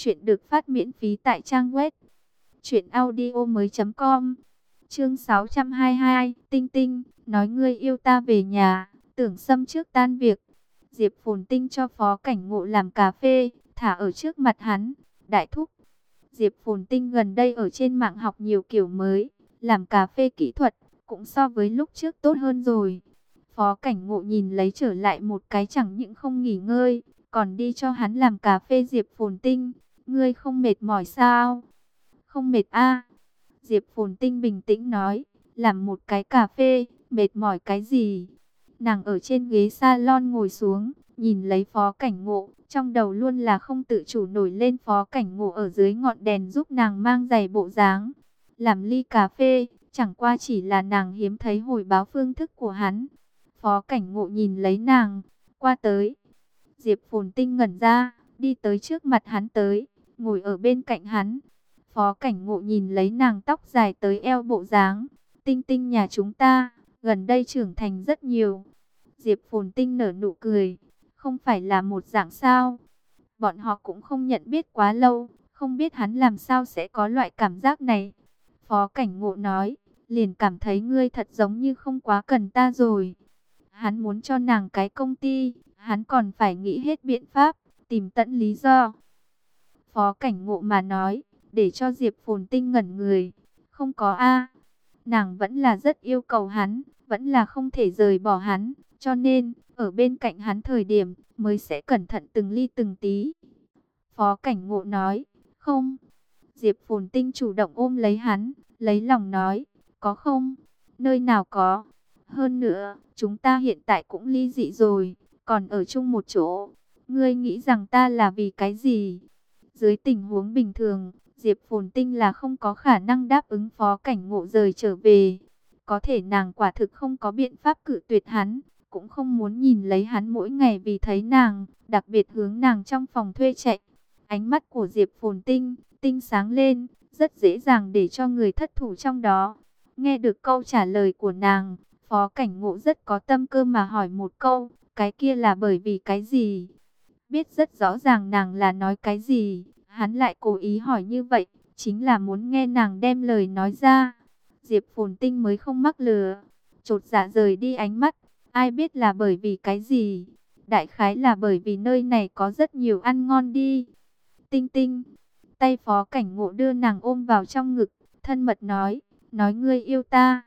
Chuyện được phát miễn phí tại trang web truyệnaudiomoi.com. Chương 622, Tinh Tinh, nói ngươi yêu ta về nhà, Tưởng Sâm trước tan việc. Diệp Phồn Tinh cho Phó Cảnh Ngộ làm cà phê, thả ở trước mặt hắn. Đại thúc, Diệp Phồn Tinh gần đây ở trên mạng học nhiều kiểu mới, làm cà phê kỹ thuật, cũng so với lúc trước tốt hơn rồi. Phó Cảnh Ngộ nhìn lấy trở lại một cái chẳng những không nghỉ ngơi, còn đi cho hắn làm cà phê. Diệp Phồn Tinh, ngươi không mệt mỏi sao? Không mệt a. Diệp Phồn Tinh bình tĩnh nói, làm một cái cà phê, mệt mỏi cái gì? Nàng ở trên ghế salon ngồi xuống, nhìn lấy Phó Cảnh Ngộ, trong đầu luôn là không tự chủ nổi lên Phó Cảnh Ngộ ở dưới ngọn đèn giúp nàng mang giày bộ dáng. Làm ly cà phê, chẳng qua chỉ là nàng hiếm thấy hồi báo phương thức của hắn. Phó Cảnh Ngộ nhìn lấy nàng, qua tới. Diệp Phồn Tinh ngẩn ra, đi tới trước mặt hắn tới, ngồi ở bên cạnh hắn. Phó Cảnh Ngộ nhìn lấy nàng tóc dài tới eo bộ dáng. Tinh Tinh nhà chúng ta, gần đây trưởng thành rất nhiều. Diệp Phồn Tinh nở nụ cười, không phải là một dạng sao. Bọn họ cũng không nhận biết quá lâu, không biết hắn làm sao sẽ có loại cảm giác này. Phó Cảnh Ngộ nói, liền cảm thấy ngươi thật giống như không quá cần ta rồi. Hắn muốn cho nàng cái công ty, hắn còn phải nghĩ hết biện pháp, tìm tận lý do. Phó Cảnh Ngộ mà nói, để cho Diệp Phồn Tinh ngẩn người. Không có a, nàng vẫn là rất yêu cầu hắn, vẫn là không thể rời bỏ hắn, cho nên ở bên cạnh hắn thời điểm mới sẽ cẩn thận từng ly từng tí. Phó Cảnh Ngộ nói, không. Diệp Phồn Tinh chủ động ôm lấy hắn, lấy lòng nói, có không? Nơi nào có? Hơn nữa, chúng ta hiện tại cũng ly dị rồi, còn ở chung một chỗ. Ngươi nghĩ rằng ta là vì cái gì? Dưới tình huống bình thường, Diệp Phồn Tinh là không có khả năng đáp ứng Phó Cảnh Ngộ rời trở về. Có thể nàng quả thực không có biện pháp cự tuyệt hắn, cũng không muốn nhìn lấy hắn mỗi ngày vì thấy nàng, đặc biệt hướng nàng trong phòng thuê chạy. Ánh mắt của Diệp Phồn Tinh, tinh sáng lên, rất dễ dàng để cho người thất thủ trong đó. Nghe được câu trả lời của nàng, Phó Cảnh Ngộ rất có tâm cơ mà hỏi một câu, cái kia là bởi vì cái gì? Biết rất rõ ràng nàng là nói cái gì, hắn lại cố ý hỏi như vậy, chính là muốn nghe nàng đem lời nói ra. Diệp Phồn Tinh mới không mắc lừa, chột dạ rời đi ánh mắt, ai biết là bởi vì cái gì? Đại khái là bởi vì nơi này có rất nhiều ăn ngon đi. Tinh Tinh, tay Phó Cảnh Ngộ đưa nàng ôm vào trong ngực, thân mật nói ngươi yêu ta.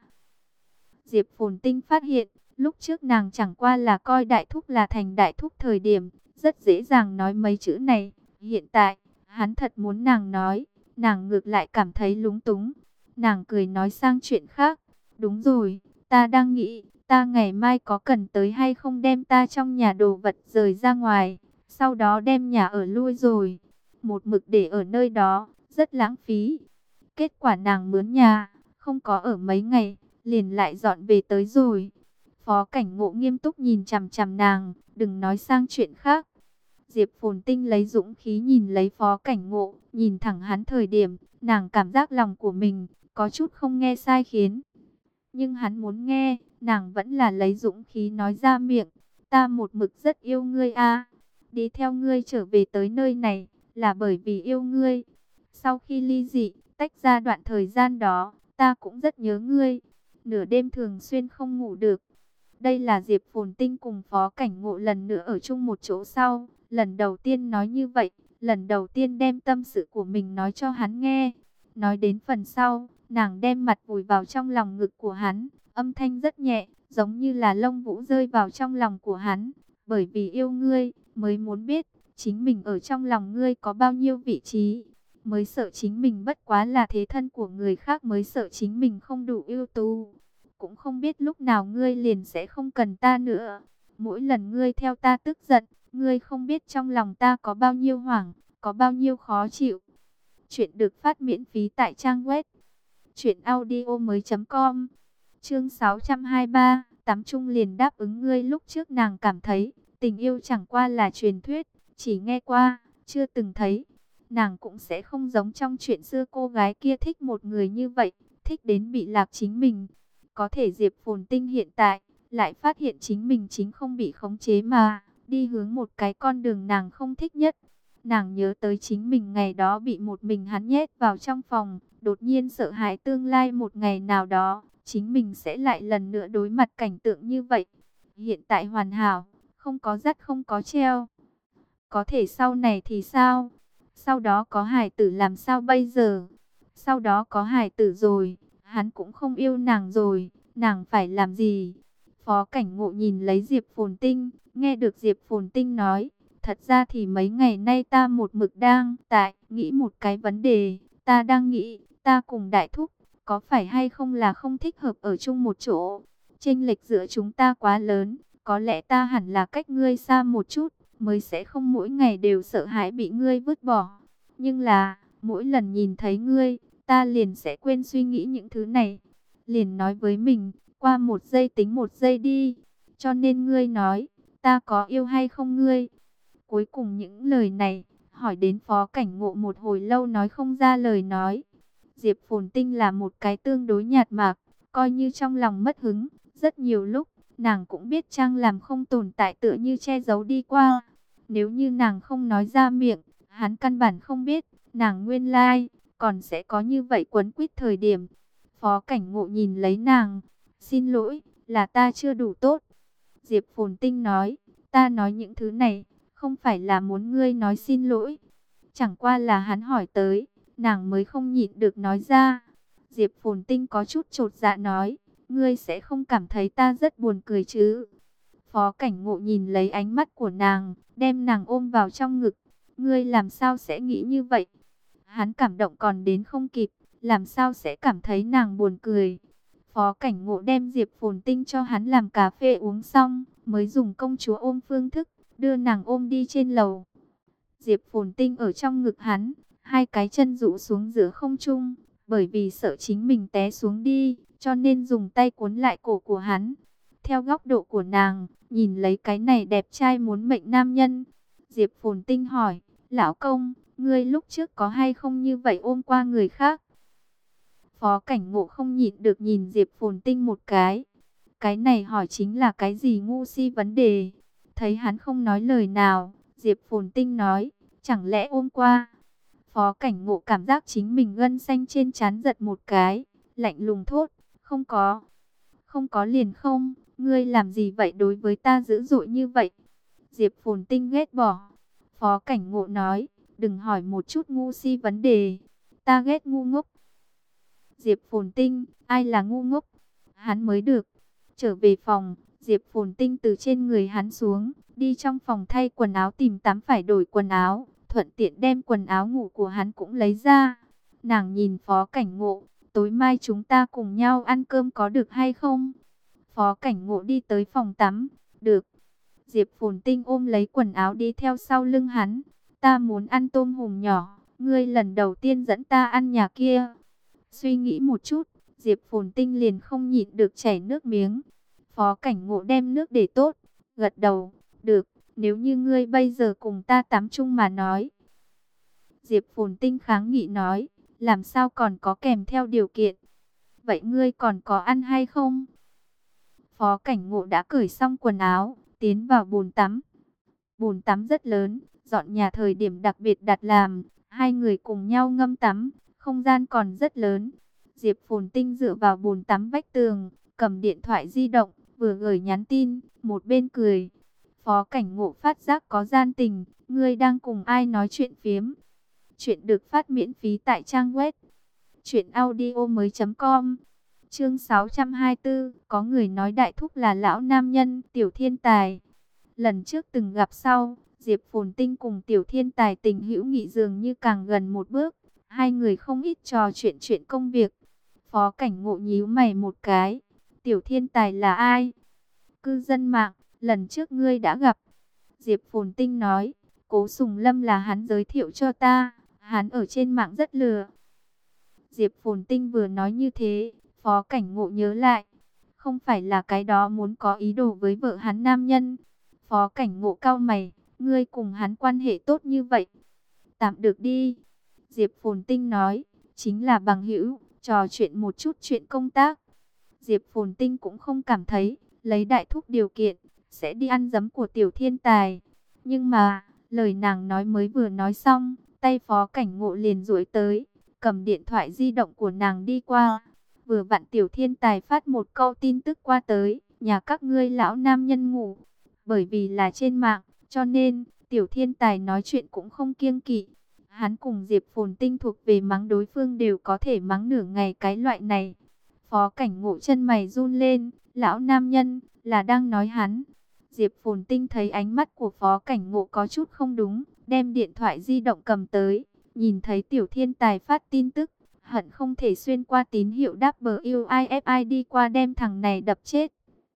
Diệp Phồn Tinh phát hiện, lúc trước nàng chẳng qua là coi đại thúc là thành đại thúc thời điểm, rất dễ dàng nói mấy chữ này. Hiện tại, hắn thật muốn nàng nói, nàng ngược lại cảm thấy lúng túng. Nàng cười nói sang chuyện khác, đúng rồi, ta đang nghĩ, ta ngày mai có cần tới hay không đem ta trong nhà đồ vật rời ra ngoài, sau đó đem nhà ở lui rồi. Một mực để ở nơi đó, rất lãng phí. Kết quả nàng mướn nhà, không có ở mấy ngày, liền lại dọn về tới rồi. Phó Cảnh Ngộ nghiêm túc nhìn chằm chằm nàng, đừng nói sang chuyện khác. Diệp Phồn Tinh lấy dũng khí nhìn lấy Phó Cảnh Ngộ, nhìn thẳng hắn thời điểm, nàng cảm giác lòng của mình có chút không nghe sai khiến. Nhưng hắn muốn nghe, nàng vẫn là lấy dũng khí nói ra miệng, ta một mực rất yêu ngươi a, đi theo ngươi trở về tới nơi này là bởi vì yêu ngươi. Sau khi ly dị, tách ra đoạn thời gian đó, ta cũng rất nhớ ngươi, nửa đêm thường xuyên không ngủ được. Đây là Diệp Phồn Tinh cùng Phó Cảnh Ngộ lần nữa ở chung một chỗ sau, lần đầu tiên nói như vậy, lần đầu tiên đem tâm sự của mình nói cho hắn nghe. Nói đến phần sau, nàng đem mặt vùi vào trong lòng ngực của hắn, âm thanh rất nhẹ, giống như là lông vũ rơi vào trong lòng của hắn. Bởi vì yêu ngươi, mới muốn biết, chính mình ở trong lòng ngươi có bao nhiêu vị trí. Mới sợ chính mình bất quá là thế thân của người khác, mới sợ chính mình không đủ ưu tú. Cũng không biết lúc nào ngươi liền sẽ không cần ta nữa. Mỗi lần ngươi theo ta tức giận, ngươi không biết trong lòng ta có bao nhiêu hoảng, có bao nhiêu khó chịu. Chuyện được phát miễn phí tại trang web truyệnaudiomoi.com. Chương 623, tắm chung liền đáp ứng ngươi. Lúc trước nàng cảm thấy tình yêu chẳng qua là truyền thuyết, chỉ nghe qua, chưa từng thấy. Nàng cũng sẽ không giống trong chuyện xưa cô gái kia thích một người như vậy, thích đến bị lạc chính mình. Có thể Diệp Phồn Tinh hiện tại lại phát hiện chính mình chính không bị khống chế mà đi hướng một cái con đường nàng không thích nhất. Nàng nhớ tới chính mình ngày đó bị một mình hắn nhét vào trong phòng, đột nhiên sợ hãi tương lai một ngày nào đó, chính mình sẽ lại lần nữa đối mặt cảnh tượng như vậy. Hiện tại hoàn hảo, không có dắt không có treo. Có thể sau này thì sao? Sau đó có hài tử làm sao bây giờ? Sau đó có hài tử rồi, hắn cũng không yêu nàng rồi, nàng phải làm gì? Phó Cảnh Ngộ nhìn lấy Diệp Phồn Tinh, nghe được Diệp Phồn Tinh nói, thật ra thì mấy ngày nay ta một mực đang nghĩ một cái vấn đề, ta đang nghĩ, ta cùng Đại Thúc, có phải hay không là không thích hợp ở chung một chỗ? Chênh lệch giữa chúng ta quá lớn, có lẽ ta hẳn là cách ngươi xa một chút, mới sẽ không mỗi ngày đều sợ hãi bị ngươi vứt bỏ. Nhưng là, mỗi lần nhìn thấy ngươi, ta liền sẽ quên suy nghĩ những thứ này. Liền nói với mình, qua một giây tính một giây đi. Cho nên ngươi nói, ta có yêu hay không ngươi? Cuối cùng những lời này, hỏi đến Phó Cảnh Ngộ một hồi lâu nói không ra lời nói. Diệp Phồn Tinh là một cái tương đối nhạt mạc, coi như trong lòng mất hứng. Rất nhiều lúc, nàng cũng biết Trang làm không tồn tại tựa như che giấu đi qua. Nếu như nàng không nói ra miệng, hắn căn bản không biết, nàng nguyên lai, còn sẽ có như vậy quấn quýt thời điểm. Phó Cảnh Ngộ nhìn lấy nàng, xin lỗi, là ta chưa đủ tốt. Diệp Phồn Tinh nói, ta nói những thứ này, không phải là muốn ngươi nói xin lỗi. Chẳng qua là hắn hỏi tới, nàng mới không nhịn được nói ra. Diệp Phồn Tinh có chút chột dạ nói, ngươi sẽ không cảm thấy ta rất buồn cười chứ? Phó Cảnh Ngộ nhìn lấy ánh mắt của nàng, đem nàng ôm vào trong ngực. Ngươi làm sao sẽ nghĩ như vậy? Hắn cảm động còn đến không kịp, làm sao sẽ cảm thấy nàng buồn cười? Phó Cảnh Ngộ đem Diệp Phồn Tinh cho hắn làm cà phê uống xong, mới dùng công chúa ôm phương thức, đưa nàng ôm đi trên lầu. Diệp Phồn Tinh ở trong ngực hắn, hai cái chân rũ xuống giữa không trung, bởi vì sợ chính mình té xuống đi, cho nên dùng tay cuốn lại cổ của hắn. Theo góc độ của nàng, nhìn lấy cái này đẹp trai muốn mệnh nam nhân, Diệp Phồn Tinh hỏi, lão công, ngươi lúc trước có hay không như vậy ôm qua người khác? Phó Cảnh Ngộ không nhịn được nhìn Diệp Phồn Tinh một cái. Cái này hỏi chính là cái gì ngu si vấn đề? Thấy hắn không nói lời nào, Diệp Phồn Tinh nói, chẳng lẽ ôm qua? Phó Cảnh Ngộ cảm giác chính mình gân xanh trên trán giật một cái, lạnh lùng thốt, không có. Không có liền không, ngươi làm gì vậy đối với ta dữ dội như vậy? Diệp Phồn Tinh ghét bỏ. Phó Cảnh Ngộ nói, đừng hỏi một chút ngu si vấn đề, ta ghét ngu ngốc. Diệp Phồn Tinh, ai là ngu ngốc? Hắn mới được. Trở về phòng, Diệp Phồn Tinh từ trên người hắn xuống, đi trong phòng thay quần áo tìm tắm phải đổi quần áo, thuận tiện đem quần áo ngủ của hắn cũng lấy ra. Nàng nhìn Phó Cảnh Ngộ, tối mai chúng ta cùng nhau ăn cơm có được hay không? Phó Cảnh Ngộ đi tới phòng tắm, được. Diệp Phồn Tinh ôm lấy quần áo đi theo sau lưng hắn. Ta muốn ăn tôm hùm nhỏ, ngươi lần đầu tiên dẫn ta ăn nhà kia. Suy nghĩ một chút, Diệp Phồn Tinh liền không nhịn được chảy nước miếng. Phó Cảnh Ngộ đem nước để tốt, gật đầu, được, nếu như ngươi bây giờ cùng ta tắm chung mà nói. Diệp Phồn Tinh kháng nghị nói, làm sao còn có kèm theo điều kiện. Vậy ngươi còn có ăn hay không? Phó Cảnh Ngộ đã cởi xong quần áo, tiến vào bồn tắm. Bồn tắm rất lớn, dọn nhà thời điểm đặc biệt đặt làm, hai người cùng nhau ngâm tắm, không gian còn rất lớn. Diệp Phồn Tinh dựa vào bồn tắm vách tường, cầm điện thoại di động, vừa gửi nhắn tin, một bên cười. Phó Cảnh Ngộ phát giác có gian tình, ngươi đang cùng ai nói chuyện phiếm. Chuyện được phát miễn phí tại trang web truyệnaudiomoi.com. Chương 624, có người nói Đại Thúc là lão nam nhân, Tiểu Thiên Tài. Lần trước từng gặp sau, Diệp Phồn Tinh cùng Tiểu Thiên Tài tình hữu nghị dường như càng gần một bước. Hai người không ít trò chuyện công việc. Phó Cảnh Ngộ nhíu mày một cái. Tiểu Thiên Tài là ai? Cư dân mạng, lần trước ngươi đã gặp. Diệp Phồn Tinh nói, Cố Sùng Lâm là hắn giới thiệu cho ta. Hắn ở trên mạng rất lừa. Diệp Phồn Tinh vừa nói như thế, Phó Cảnh Ngộ nhớ lại. Không phải là cái đó muốn có ý đồ với vợ hắn nam nhân. Phó Cảnh Ngộ cau mày, ngươi cùng hắn quan hệ tốt như vậy. Tạm được đi. Diệp Phồn Tinh nói, chính là bằng hữu, trò chuyện một chút chuyện công tác. Diệp Phồn Tinh cũng không cảm thấy, lấy Đại Thúc điều kiện, sẽ đi ăn dấm của Tiểu Thiên Tài. Nhưng mà, Lời nàng nói mới vừa nói xong, tay Phó Cảnh Ngộ liền duỗi tới, cầm điện thoại di động của nàng đi qua. Vừa vặn Tiểu Thiên Tài phát một câu tin tức qua tới, nhà các ngươi lão nam nhân ngủ. Bởi vì là trên mạng, cho nên Tiểu Thiên Tài nói chuyện cũng không kiêng kỵ. Hắn cùng Diệp Phồn Tinh thuộc về mắng đối phương đều có thể mắng nửa ngày cái loại này. Phó Cảnh Ngộ chân mày run lên, lão nam nhân, là đang nói hắn. Diệp Phồn Tinh thấy ánh mắt của Phó Cảnh Ngộ có chút không đúng, đem điện thoại di động cầm tới, nhìn thấy Tiểu Thiên Tài phát tin tức, hận không thể xuyên qua tín hiệu WIFI đi qua đem thằng này đập chết.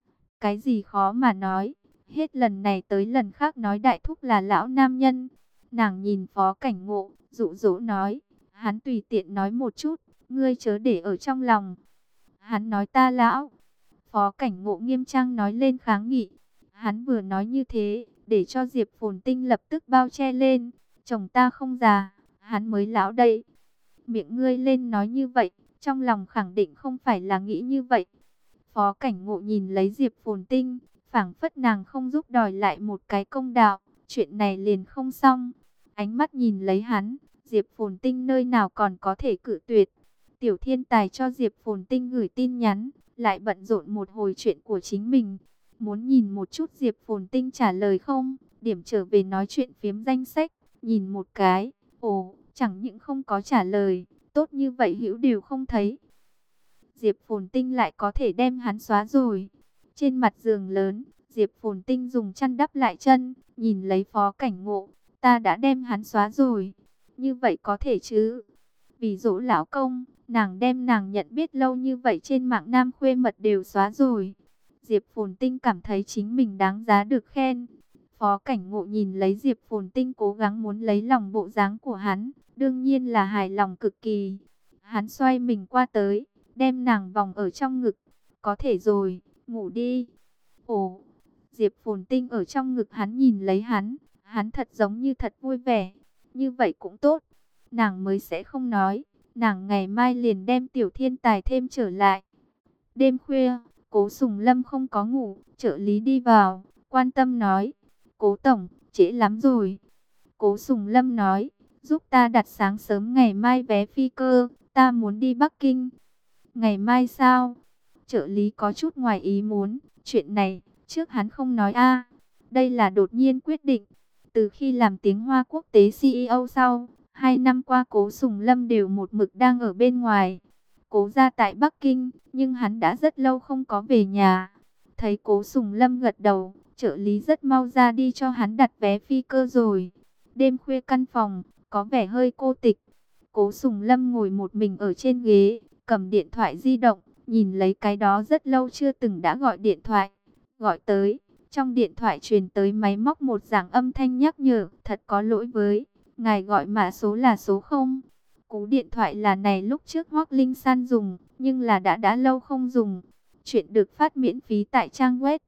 Cái gì khó mà nói, hết lần này tới lần khác nói đại thúc là lão nam nhân. Nàng nhìn Phó Cảnh Ngộ, dụ dỗ nói, hắn tùy tiện nói một chút, ngươi chớ để ở trong lòng. Hắn nói ta lão. Phó Cảnh Ngộ nghiêm trang nói lên kháng nghị. Hắn vừa nói như thế, để cho Diệp Phồn Tinh lập tức bao che lên. Chồng ta không già, hắn mới lão đây. Miệng ngươi lên nói như vậy, trong lòng khẳng định không phải là nghĩ như vậy. Phó Cảnh Ngộ nhìn lấy Diệp Phồn Tinh, phảng phất nàng không giúp đòi lại một cái công đạo, chuyện này liền không xong. Ánh mắt nhìn lấy hắn, Diệp Phồn Tinh nơi nào còn có thể cự tuyệt. Tiểu Thiên Tài cho Diệp Phồn Tinh gửi tin nhắn, lại bận rộn một hồi chuyện của chính mình. Muốn nhìn một chút Diệp Phồn Tinh trả lời không? Điểm trở về nói chuyện phiếm danh sách, nhìn một cái, ồ, chẳng những không có trả lời, tốt như vậy hữu đều không thấy. Diệp Phồn Tinh lại có thể đem hắn xóa rồi. Trên mặt giường lớn, Diệp Phồn Tinh dùng chăn đắp lại chân, nhìn lấy Phó Cảnh Ngộ, ta đã đem hắn xóa rồi. Như vậy có thể chứ? Vì dỗ lão công, nàng đem nàng nhận biết lâu như vậy trên mạng nam khuê mật đều xóa rồi. Diệp Phồn Tinh cảm thấy chính mình đáng giá được khen. Phó Cảnh Ngộ nhìn lấy Diệp Phồn Tinh cố gắng muốn lấy lòng bộ dáng của hắn, đương nhiên là hài lòng cực kỳ. Hắn xoay mình qua tới, đem nàng vòng ở trong ngực. Có thể rồi, ngủ đi. Ồ, Diệp Phồn Tinh ở trong ngực hắn nhìn lấy hắn thật giống như thật vui vẻ. Như vậy cũng tốt, nàng mới sẽ không nói. Nàng ngày mai liền đem Tiểu Thiên Tài thêm trở lại. Đêm khuya, Cố Sùng Lâm không có ngủ, trợ lý đi vào, quan tâm nói, Cố Tổng, trễ lắm rồi. Cố Sùng Lâm nói, giúp ta đặt sáng sớm ngày mai vé phi cơ, ta muốn đi Bắc Kinh. Ngày mai sao? Trợ lý có chút ngoài ý muốn, chuyện này, trước hắn không nói a. Đây là đột nhiên quyết định. Từ khi làm Tiếng Hoa quốc tế CEO sau, 2 năm qua Cố Sùng Lâm đều một mực đang ở bên ngoài. Cố gia tại Bắc Kinh, nhưng hắn đã rất lâu không có về nhà. Thấy Cố Sùng Lâm gật đầu, trợ lý rất mau ra đi cho hắn đặt vé phi cơ rồi. Đêm khuya căn phòng, có vẻ hơi cô tịch. Cố Sùng Lâm ngồi một mình ở trên ghế, cầm điện thoại di động, nhìn lấy cái đó rất lâu chưa từng đã gọi điện thoại. Gọi tới, trong điện thoại truyền tới máy móc một dáng âm thanh nhắc nhở, thật có lỗi với, ngài gọi mã số là số 0. Cú điện thoại là này lúc trước Hoắc Linh San dùng, nhưng là đã lâu không dùng. Chuyện được phát miễn phí tại trang web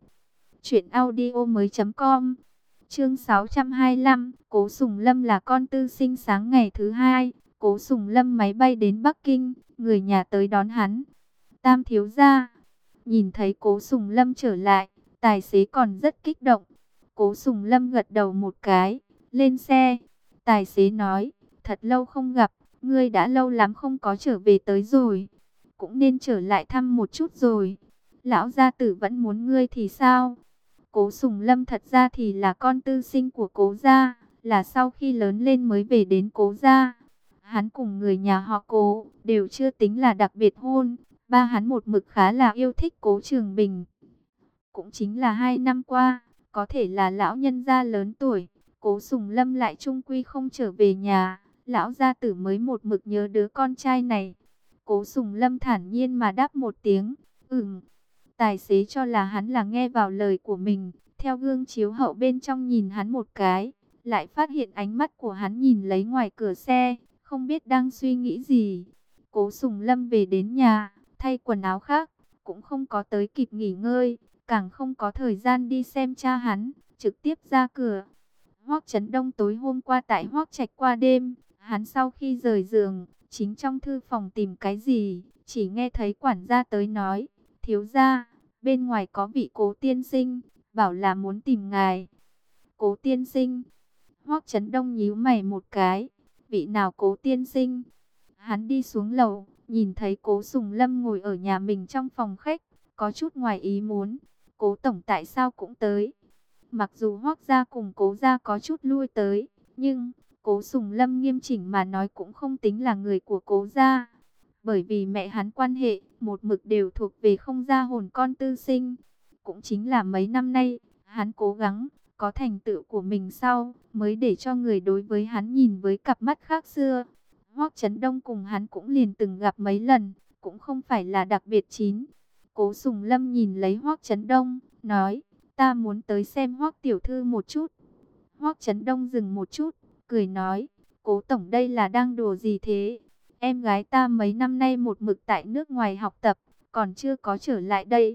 truyệnaudiomoi.com. Chương 625, Cố Sùng Lâm là con tư sinh sáng ngày thứ hai, Cố Sùng Lâm máy bay đến Bắc Kinh, người nhà tới đón hắn. Tam thiếu gia, nhìn thấy Cố Sùng Lâm trở lại, tài xế còn rất kích động. Cố Sùng Lâm gật đầu một cái, lên xe. Tài xế nói, thật lâu không gặp, ngươi đã lâu lắm không có trở về tới rồi, cũng nên trở lại thăm một chút rồi. Lão gia tử vẫn muốn ngươi thì sao? Cố Sùng Lâm thật ra thì là con tư sinh của Cố gia, là sau khi lớn lên mới về đến Cố gia. Hắn cùng người nhà họ Cố đều chưa tính là đặc biệt hôn, ba hắn một mực khá là yêu thích Cố Trường Bình. Cũng chính là 2 năm qua, có thể là lão nhân gia lớn tuổi, Cố Sùng Lâm lại chung quy không trở về nhà, lão gia tử mới một mực nhớ đứa con trai này. Cố Sùng Lâm thản nhiên mà đáp một tiếng, Tài xế cho là hắn là nghe vào lời của mình, theo gương chiếu hậu bên trong nhìn hắn một cái, lại phát hiện ánh mắt của hắn nhìn lấy ngoài cửa xe, không biết đang suy nghĩ gì. Cố Sùng Lâm về đến nhà, thay quần áo khác, cũng không có tới kịp nghỉ ngơi, càng không có thời gian đi xem cha hắn, trực tiếp ra cửa. Hoắc Chấn Đông tối hôm qua tại Hoắc Trạch qua đêm, hắn sau khi rời giường, chính trong thư phòng tìm cái gì, chỉ nghe thấy quản gia tới nói, thiếu gia, bên ngoài có vị Cố tiên sinh, bảo là muốn tìm ngài. Cố tiên sinh? Hoắc Chấn Đông nhíu mày một cái, vị nào Cố tiên sinh? Hắn đi xuống lầu, nhìn thấy Cố Sùng Lâm ngồi ở nhà mình trong phòng khách, có chút ngoài ý muốn. Cố tổng tại sao cũng tới? Mặc dù Hoắc gia cùng Cố gia có chút lui tới, nhưng Cố Sùng Lâm nghiêm chỉnh mà nói cũng không tính là người của Cố gia, bởi vì mẹ hắn quan hệ một mực đều thuộc về không gia hồn con tư sinh. Cũng chính là mấy năm nay, hắn cố gắng có thành tựu của mình sau, mới để cho người đối với hắn nhìn với cặp mắt khác xưa. Hoắc Chấn Đông cùng hắn cũng liền từng gặp mấy lần, cũng không phải là đặc biệt chín. Cố Sùng Lâm nhìn lấy Hoắc Chấn Đông, nói, ta muốn tới xem Hoắc tiểu thư một chút. Hoắc Chấn Đông dừng một chút, cười nói, Cố tổng đây là đang đùa gì thế? Em gái ta mấy năm nay một mực tại nước ngoài học tập, còn chưa có trở lại đây.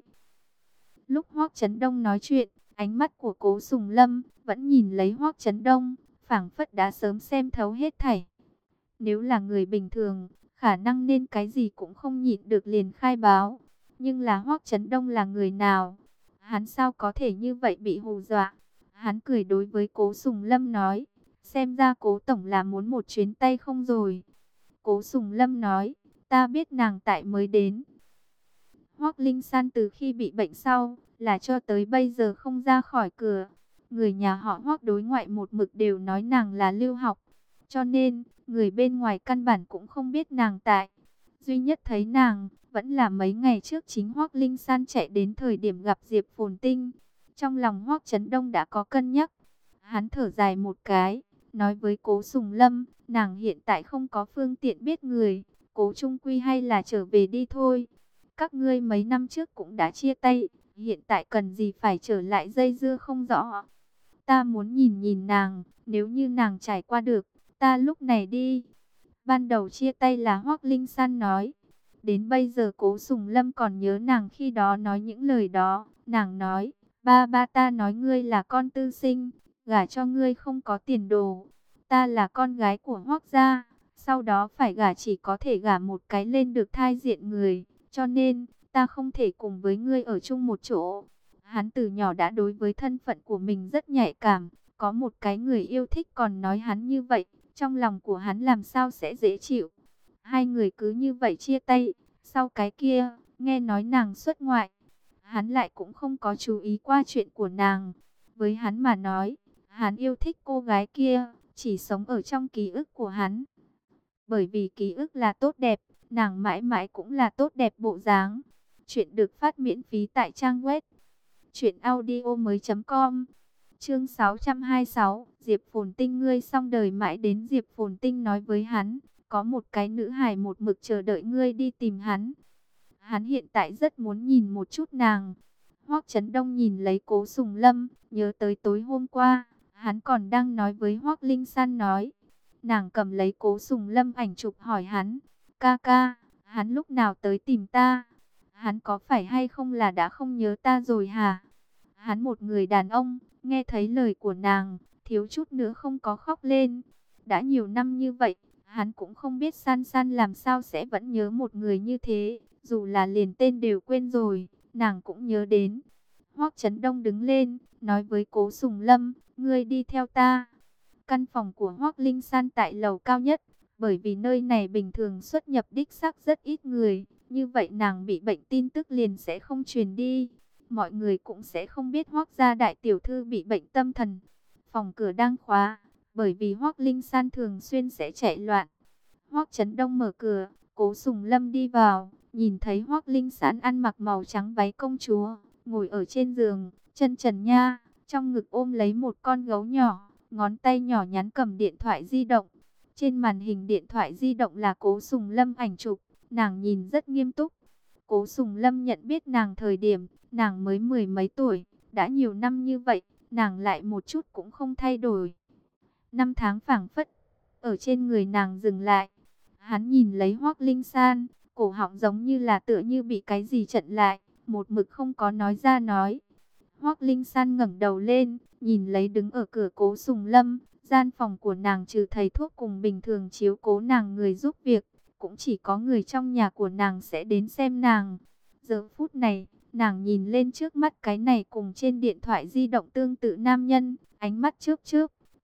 Lúc Hoắc Chấn Đông nói chuyện, ánh mắt của Cố Sùng Lâm vẫn nhìn lấy Hoắc Chấn Đông, phảng phất đã sớm xem thấu hết thảy. Nếu là người bình thường, khả năng nên cái gì cũng không nhịn được liền khai báo. Nhưng là Hoắc Chấn Đông là người nào? Hắn sao có thể như vậy bị hù dọa? Hắn cười đối với Cố Sùng Lâm nói, xem ra Cố tổng là muốn một chuyến tay không rồi. Cố Sùng Lâm nói, ta biết nàng tại mới đến. Hoắc Linh San từ khi bị bệnh sau, là cho tới bây giờ không ra khỏi cửa. Người nhà họ Hoắc đối ngoại một mực đều nói nàng là lưu học. Cho nên, người bên ngoài căn bản cũng không biết nàng tại. Duy nhất thấy nàng, vẫn là mấy ngày trước chính Hoắc Linh San chạy đến thời điểm gặp Diệp Phồn Tinh. Trong lòng Hoắc Chấn Đông đã có cân nhắc. Hắn thở dài một cái, nói với Cố Sùng Lâm, nàng hiện tại không có phương tiện biết người. Cố Trung Quy hay là trở về đi thôi. Các ngươi mấy năm trước cũng đã chia tay, hiện tại cần gì phải trở lại dây dưa không rõ. Ta muốn nhìn nhìn nàng, nếu như nàng trải qua được, ta lúc này đi. Ban đầu chia tay là Hoắc Linh San nói. Đến bây giờ Cố Sùng Lâm còn nhớ nàng khi đó nói những lời đó. Nàng nói, ba ba ta nói ngươi là con tư sinh, gả cho ngươi không có tiền đồ. Ta là con gái của Hoắc gia, sau đó phải gả chỉ có thể gả một cái lên được thai diện người. Cho nên, ta không thể cùng với ngươi ở chung một chỗ. Hắn từ nhỏ đã đối với thân phận của mình rất nhạy cảm. Có một cái người yêu thích còn nói hắn như vậy, trong lòng của hắn làm sao sẽ dễ chịu. Hai người cứ như vậy chia tay. Sau cái kia, nghe nói nàng xuất ngoại, hắn lại cũng không có chú ý qua chuyện của nàng. Với hắn mà nói, hắn yêu thích cô gái kia, chỉ sống ở trong ký ức của hắn. Bởi vì ký ức là tốt đẹp, nàng mãi mãi cũng là tốt đẹp bộ dáng. Chuyện được phát miễn phí tại trang web truyệnaudiomoi.com. Chương 626, Diệp Phồn Tinh ngươi xong đời mãi đến Diệp Phồn Tinh nói với hắn, có một cái nữ hài một mực chờ đợi ngươi đi tìm hắn. Hắn hiện tại rất muốn nhìn một chút nàng. Hoắc Chấn Đông nhìn lấy Cố Sùng Lâm, nhớ tới tối hôm qua, hắn còn đang nói với Hoắc Linh San nói. Nàng cầm lấy Cố Sùng Lâm ảnh chụp hỏi hắn, ca ca, hắn lúc nào tới tìm ta? Hắn có phải hay không là đã không nhớ ta rồi hả? Hắn một người đàn ông, nghe thấy lời của nàng, thiếu chút nữa không có khóc lên. Đã nhiều năm như vậy, hắn cũng không biết San San làm sao sẽ vẫn nhớ một người như thế. Dù là liền tên đều quên rồi, nàng cũng nhớ đến. Hoắc Chấn Đông đứng lên, nói với Cố Sùng Lâm, ngươi đi theo ta. Căn phòng của Hoắc Linh San tại lầu cao nhất, bởi vì nơi này bình thường xuất nhập đích xác rất ít người. Như vậy nàng bị bệnh tin tức liền sẽ không truyền đi. Mọi người cũng sẽ không biết Hoắc gia đại tiểu thư bị bệnh tâm thần. Phòng cửa đang khóa, bởi vì Hoắc Linh San thường xuyên sẽ chạy loạn. Hoắc Chấn Đông mở cửa, Cố Sùng Lâm đi vào, nhìn thấy Hoắc Linh San ăn mặc màu trắng váy công chúa, ngồi ở trên giường, chân trần nha, trong ngực ôm lấy một con gấu nhỏ, ngón tay nhỏ nhắn cầm điện thoại di động. Trên màn hình điện thoại di động là Cố Sùng Lâm ảnh chụp, nàng nhìn rất nghiêm túc. Cố Sùng Lâm nhận biết nàng thời điểm, nàng mới mười mấy tuổi, đã nhiều năm như vậy, nàng lại một chút cũng không thay đổi. Năm tháng phảng phất, ở trên người nàng dừng lại. Hắn nhìn lấy Hoắc Linh San, cổ họng giống như là tựa như bị cái gì chặn lại, một mực không có nói ra nói. Hoắc Linh San ngẩng đầu lên, nhìn lấy đứng ở cửa Cố Sùng Lâm, gian phòng của nàng trừ thầy thuốc cùng bình thường chiếu cố nàng người giúp việc, cũng chỉ có người trong nhà của nàng sẽ đến xem nàng. Giờ phút này, nàng nhìn lên trước mắt cái này cùng trên điện thoại di động tương tự nam nhân, ánh mắt chớp chớp,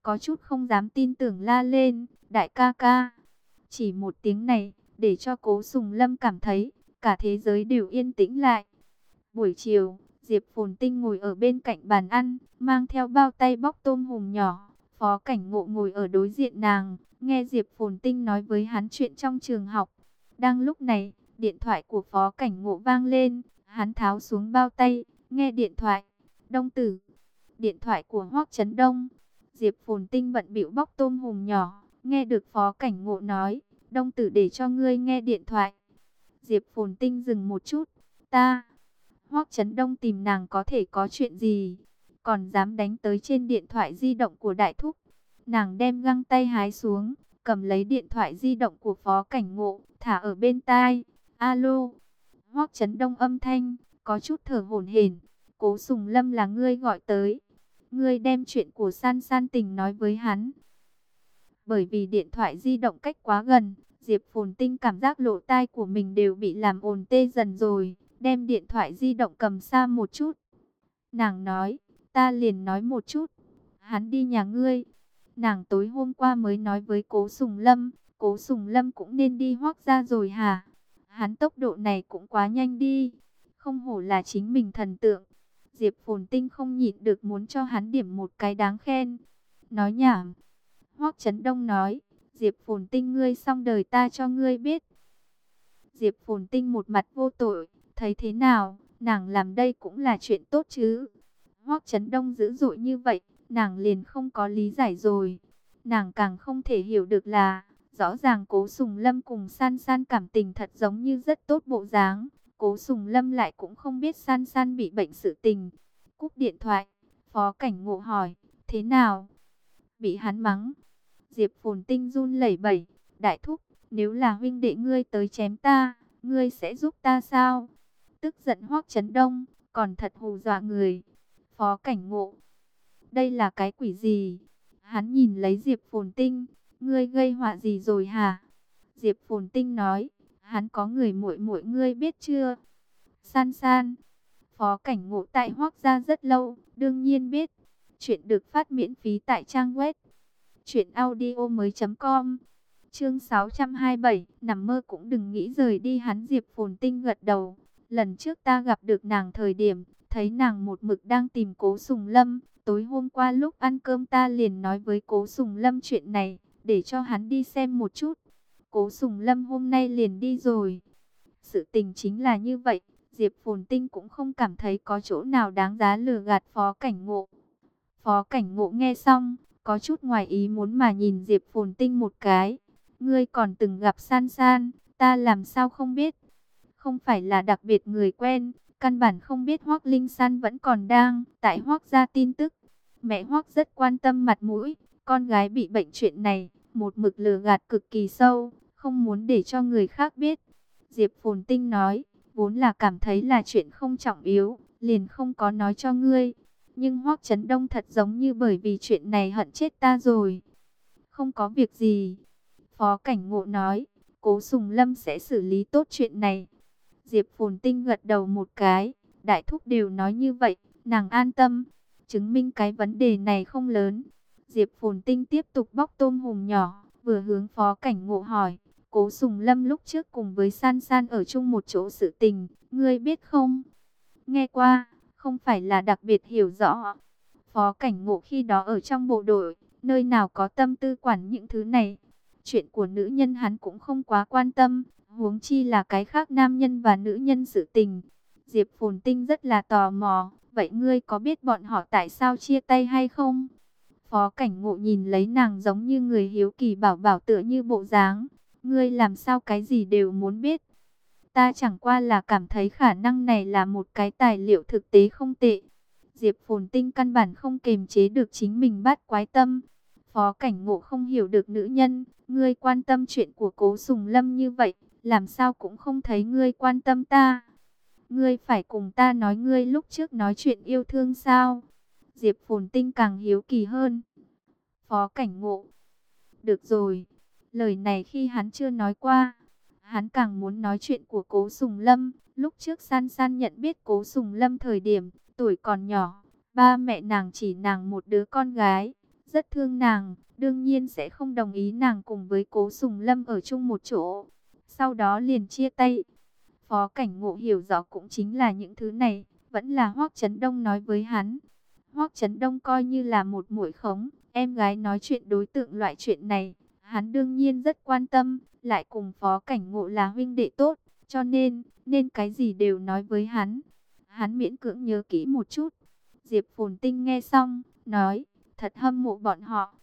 có chút không dám tin tưởng la lên, đại ca ca. Chỉ một tiếng này, để cho Cố Sùng Lâm cảm thấy, cả thế giới đều yên tĩnh lại. Buổi chiều, Diệp Phồn Tinh ngồi ở bên cạnh bàn ăn, mang theo bao tay bóc tôm hùm nhỏ. Phó Cảnh Ngộ ngồi ở đối diện nàng, nghe Diệp Phồn Tinh nói với hắn chuyện trong trường học. Đang lúc này, điện thoại của Phó Cảnh Ngộ vang lên, hắn tháo xuống bao tay, nghe điện thoại. Đông Tử, điện thoại của Hoắc Chấn Đông. Diệp Phồn Tinh bận bịu bóc tôm hùm nhỏ, nghe được Phó Cảnh Ngộ nói, Đông Tử để cho ngươi nghe điện thoại. Diệp Phồn Tinh dừng một chút, ta... Hoắc Chấn Đông tìm nàng có thể có chuyện gì, còn dám đánh tới trên điện thoại di động của Đại Thúc. Nàng đem găng tay hái xuống, cầm lấy điện thoại di động của Phó Cảnh Ngộ, thả ở bên tai. Alo, Hoắc Chấn Đông âm thanh, có chút thở hổn hển. Cố Sùng Lâm là ngươi gọi tới. Ngươi đem chuyện của San San Tình nói với hắn. Bởi vì điện thoại di động cách quá gần, Diệp Phồn Tinh cảm giác lỗ tai của mình đều bị làm ồn tê dần rồi. Đem điện thoại di động cầm xa một chút. Nàng nói, ta liền nói một chút. Hắn đi nhà ngươi. Nàng tối hôm qua mới nói với Cố Sùng Lâm. Cố Sùng Lâm cũng nên đi Hoắc gia rồi hả? Hắn tốc độ này cũng quá nhanh đi. Không hổ là chính mình thần tượng. Diệp Phồn Tinh không nhịn được muốn cho hắn điểm một cái đáng khen. Nói nhảm. Hoắc Chấn Đông nói, Diệp Phồn Tinh ngươi xong đời ta cho ngươi biết. Diệp Phồn Tinh một mặt vô tội. Thấy thế nào, nàng làm đây cũng là chuyện tốt chứ. Hoắc Chấn Đông dữ dội như vậy, nàng liền không có lý giải rồi. Nàng càng không thể hiểu được là, rõ ràng Cố Sùng Lâm cùng San San cảm tình thật giống như rất tốt bộ dáng. Cố Sùng Lâm lại cũng không biết San San bị bệnh sự tình. Cúp điện thoại, Phó Cảnh Ngộ hỏi, thế nào? Bị hắn mắng. Diệp Phồn Tinh run lẩy bẩy, Đại Thúc, nếu là huynh đệ ngươi tới chém ta, ngươi sẽ giúp ta sao? Tức giận Hoắc Chấn Đông, còn thật hù dọa người. Phó Cảnh Ngộ, đây là cái quỷ gì? Hắn nhìn lấy Diệp Phồn Tinh, ngươi gây họa gì rồi hả? Diệp Phồn Tinh nói, hắn có người muội muội ngươi biết chưa? San San. Phó Cảnh Ngộ tại Hoắc gia rất lâu, đương nhiên biết. Chuyện được phát miễn phí tại trang web truyệnaudiomoi.com. Chương 627, nằm mơ cũng đừng nghĩ rời đi hắn. Diệp Phồn Tinh gật đầu. Lần trước ta gặp được nàng thời điểm, thấy nàng một mực đang tìm Cố Sùng Lâm. Tối hôm qua lúc ăn cơm ta liền nói với Cố Sùng Lâm chuyện này, để cho hắn đi xem một chút. Cố Sùng Lâm hôm nay liền đi rồi. Sự tình chính là như vậy, Diệp Phồn Tinh cũng không cảm thấy có chỗ nào đáng giá lừa gạt Phó Cảnh Ngộ. Phó Cảnh Ngộ nghe xong, có chút ngoài ý muốn mà nhìn Diệp Phồn Tinh một cái. Ngươi còn từng gặp San San, ta làm sao không biết? Không phải là đặc biệt người quen, căn bản không biết Hoắc Linh San vẫn còn đang tại Hoắc gia tin tức. Mẹ Hoắc rất quan tâm mặt mũi, con gái bị bệnh chuyện này, một mực lừa gạt cực kỳ sâu, không muốn để cho người khác biết. Diệp Phồn Tinh nói, vốn là cảm thấy là chuyện không trọng yếu, liền không có nói cho ngươi. Nhưng Hoắc Chấn Đông thật giống như bởi vì chuyện này hận chết ta rồi. Không có việc gì. Phó Cảnh Ngộ nói, Cố Sùng Lâm sẽ xử lý tốt chuyện này. Diệp Phồn Tinh gật đầu một cái, Đại Thúc đều nói như vậy, nàng an tâm, chứng minh cái vấn đề này không lớn. Diệp Phồn Tinh tiếp tục bóc tôm hùm nhỏ, vừa hướng Phó Cảnh Ngộ hỏi, Cố Sùng Lâm lúc trước cùng với San San ở chung một chỗ sự tình, ngươi biết không? Nghe qua, không phải là đặc biệt hiểu rõ. Phó Cảnh Ngộ khi đó ở trong bộ đội, nơi nào có tâm tư quản những thứ này. Chuyện của nữ nhân hắn cũng không quá quan tâm, huống chi là cái khác nam nhân và nữ nhân sự tình. Diệp Phồn Tinh rất là tò mò, vậy ngươi có biết bọn họ tại sao chia tay hay không? Phó Cảnh Ngộ nhìn lấy nàng giống như người hiếu kỳ bảo bảo tựa như bộ dáng. Ngươi làm sao cái gì đều muốn biết? Ta chẳng qua là cảm thấy khả năng này là một cái tài liệu thực tế không tệ. Diệp Phồn Tinh căn bản không kềm chế được chính mình bắt quái tâm. Phó Cảnh Ngộ không hiểu được nữ nhân, ngươi quan tâm chuyện của Cố Sùng Lâm như vậy, làm sao cũng không thấy ngươi quan tâm ta. Ngươi phải cùng ta nói ngươi lúc trước nói chuyện yêu thương sao? Diệp Phồn Tinh càng hiếu kỳ hơn. Phó Cảnh Ngộ, được rồi, lời này khi hắn chưa nói qua, hắn càng muốn nói chuyện của Cố Sùng Lâm. Lúc trước San San nhận biết Cố Sùng Lâm thời điểm tuổi còn nhỏ, ba mẹ nàng chỉ nàng một đứa con gái. rất thương nàng, đương nhiên sẽ không đồng ý nàng cùng với Cố Sùng Lâm ở chung một chỗ. Sau đó liền chia tay. Phó Cảnh Ngộ hiểu rõ cũng chính là những thứ này, vẫn là Hoắc Chấn Đông nói với hắn. Hoắc Chấn Đông coi như là một muội khống, em gái nói chuyện đối tượng loại chuyện này, hắn đương nhiên rất quan tâm, lại cùng Phó Cảnh Ngộ là huynh đệ tốt, cho nên cái gì đều nói với hắn. Hắn miễn cưỡng nhớ kỹ một chút. Diệp Phồn Tinh nghe xong, nói, thật hâm mộ bọn họ.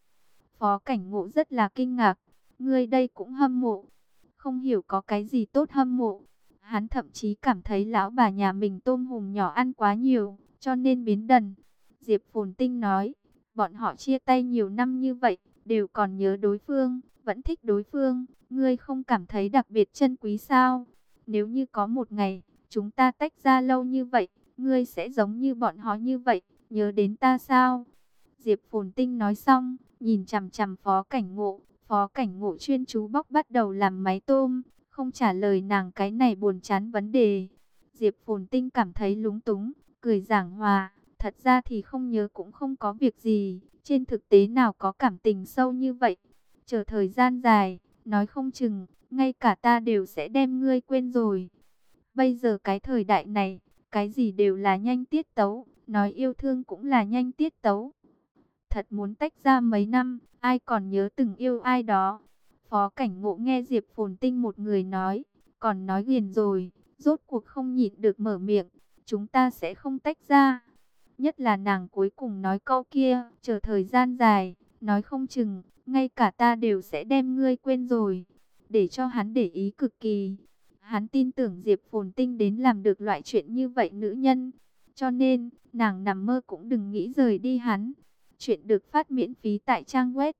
Phó Cảnh Ngộ rất là kinh ngạc, ngươi đây cũng hâm mộ, không hiểu có cái gì tốt hâm mộ. Hắn thậm chí cảm thấy lão bà nhà mình tôm hùm nhỏ ăn quá nhiều, cho nên biến đần. Diệp Phồn Tinh nói, bọn họ chia tay nhiều năm như vậy, đều còn nhớ đối phương, vẫn thích đối phương, ngươi không cảm thấy đặc biệt trân quý sao? Nếu như có một ngày, chúng ta tách ra lâu như vậy, ngươi sẽ giống như bọn họ như vậy, nhớ đến ta sao? Diệp Phồn Tinh nói xong, nhìn chằm chằm Phó Cảnh Ngộ. Phó Cảnh Ngộ chuyên chú bóc bắt đầu làm máy tôm, không trả lời nàng cái này buồn chán vấn đề. Diệp Phồn Tinh cảm thấy lúng túng, cười giảng hòa, thật ra thì không nhớ cũng không có việc gì, trên thực tế nào có cảm tình sâu như vậy. Chờ thời gian dài, nói không chừng, ngay cả ta đều sẽ đem ngươi quên rồi. Bây giờ cái thời đại này, cái gì đều là nhanh tiết tấu, nói yêu thương cũng là nhanh tiết tấu. Thật muốn tách ra mấy năm, ai còn nhớ từng yêu ai đó. Phó Cảnh Ngộ nghe Diệp Phồn Tinh một người nói, còn nói ghiền rồi, rốt cuộc không nhịn được mở miệng, chúng ta sẽ không tách ra. Nhất là nàng cuối cùng nói câu kia, chờ thời gian dài, nói không chừng, ngay cả ta đều sẽ đem ngươi quên rồi. Để cho hắn để ý cực kỳ. Hắn tin tưởng Diệp Phồn Tinh đến làm được loại chuyện như vậy nữ nhân. Cho nên, nàng nằm mơ cũng đừng nghĩ rời đi hắn. Chuyện được phát miễn phí tại trang web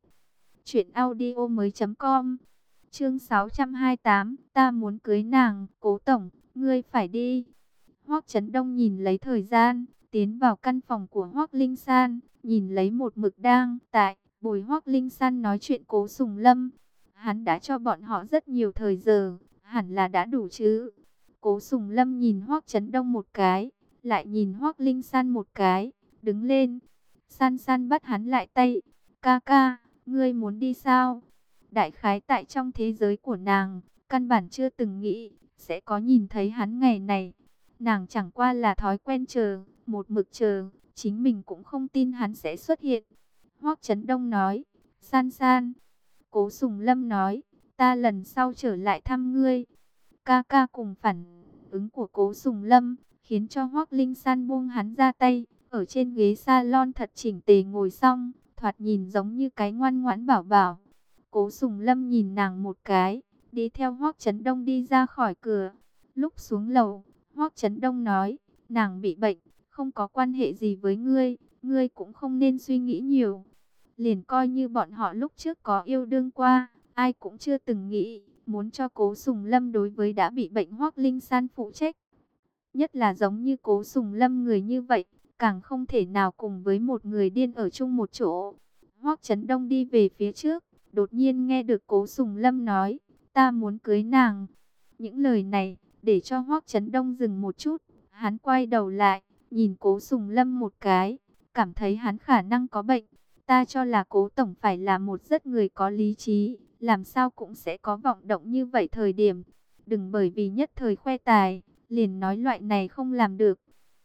truyệnaudiomoi.com. Chương 628, ta muốn cưới nàng, Cố tổng, ngươi phải đi. Hoắc Chấn Đông nhìn lấy thời gian, tiến vào căn phòng của Hoắc Linh San, nhìn lấy một mực đang tại bồi Hoắc Linh San nói chuyện Cố Sùng Lâm. Hắn đã cho bọn họ rất nhiều thời giờ, hẳn là đã đủ chứ. Cố Sùng Lâm nhìn Hoắc Chấn Đông một cái, lại nhìn Hoắc Linh San một cái, đứng lên. San San bắt hắn lại tay. Ca ca, ngươi muốn đi sao? Đại khái tại trong thế giới của nàng, căn bản chưa từng nghĩ sẽ có nhìn thấy hắn ngày này. Nàng chẳng qua là thói quen chờ, một mực chờ, chính mình cũng không tin hắn sẽ xuất hiện. Hoắc Chấn Đông nói, San San. Cố Sùng Lâm nói, ta lần sau trở lại thăm ngươi. Ca ca cùng phản ứng của Cố Sùng Lâm, khiến cho Hoắc Linh San buông hắn ra tay. Ở trên ghế salon thật chỉnh tề ngồi xong, thoạt nhìn giống như cái ngoan ngoãn bảo bảo. Cố Sùng Lâm nhìn nàng một cái, đi theo Hoắc Chấn Đông đi ra khỏi cửa. Lúc xuống lầu, Hoắc Chấn Đông nói, nàng bị bệnh, không có quan hệ gì với ngươi, ngươi cũng không nên suy nghĩ nhiều. Liền coi như bọn họ lúc trước có yêu đương qua, ai cũng chưa từng nghĩ, muốn cho Cố Sùng Lâm đối với đã bị bệnh Hoắc Linh San phụ trách. Nhất là giống như Cố Sùng Lâm người như vậy, càng không thể nào cùng với một người điên ở chung một chỗ. Hoắc Chấn Đông đi về phía trước, đột nhiên nghe được Cố Sùng Lâm nói, ta muốn cưới nàng. Những lời này, để cho Hoắc Chấn Đông dừng một chút, hắn quay đầu lại, nhìn Cố Sùng Lâm một cái, cảm thấy hắn khả năng có bệnh. Ta cho là Cố tổng phải là một rất người có lý trí, làm sao cũng sẽ có vọng động như vậy thời điểm. Đừng bởi vì nhất thời khoe tài, liền nói loại này không làm được.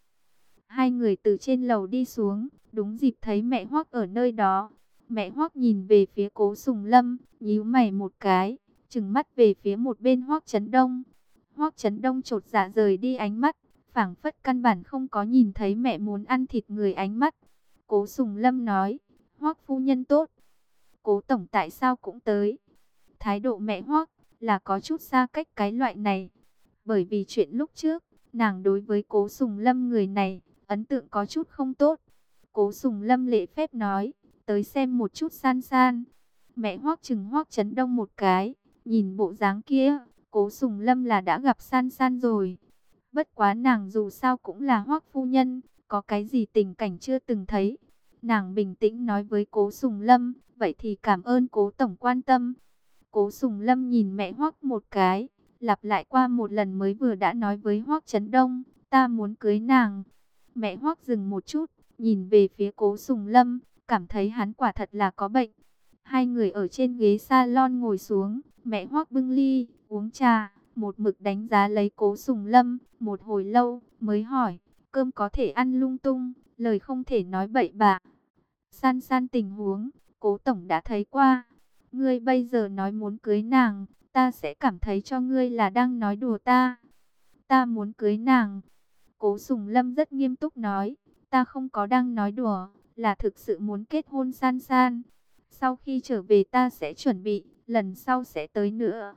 Hai người từ trên lầu đi xuống, đúng dịp thấy mẹ Hoắc ở nơi đó. Mẹ Hoắc nhìn về phía Cố Sùng Lâm, nhíu mày một cái, trừng mắt về phía một bên Hoắc Chấn Đông. Hoắc Chấn Đông chột dạ rời đi ánh mắt, phảng phất căn bản không có nhìn thấy mẹ muốn ăn thịt người ánh mắt. Cố Sùng Lâm nói, Hoắc phu nhân tốt. Cố tổng tại sao cũng tới? Thái độ mẹ Hoắc là có chút xa cách cái loại này. Bởi vì chuyện lúc trước, nàng đối với Cố Sùng Lâm người này, ấn tượng có chút không tốt. Cố Sùng Lâm lễ phép nói, tới xem một chút San San. Mẹ Hoắc chừng Hoắc Chấn Đông một cái, nhìn bộ dáng kia, Cố Sùng Lâm là đã gặp San San rồi. Bất quá nàng dù sao cũng là Hoắc phu nhân, có cái gì tình cảnh chưa từng thấy. Nàng bình tĩnh nói với Cố Sùng Lâm, vậy thì cảm ơn Cố tổng quan tâm. Cố Sùng Lâm nhìn mẹ Hoắc một cái, lặp lại qua một lần mới vừa đã nói với Hoắc Chấn Đông, ta muốn cưới nàng. Mẹ Hoắc dừng một chút, nhìn về phía Cố Sùng Lâm, cảm thấy hắn quả thật là có bệnh. Hai người ở trên ghế salon ngồi xuống, mẹ Hoắc bưng ly, uống trà, một mực đánh giá lấy Cố Sùng Lâm, một hồi lâu mới hỏi, cơm có thể ăn lung tung, lời không thể nói bậy bạ. San San tình huống, Cố Tổng đã thấy qua. Ngươi bây giờ nói muốn cưới nàng, ta sẽ cảm thấy cho ngươi là đang nói đùa ta. Ta muốn cưới nàng. Cố Sùng Lâm rất nghiêm túc nói, ta không có đang nói đùa, là thực sự muốn kết hôn San San. Sau khi trở về ta sẽ chuẩn bị, lần sau sẽ tới nữa.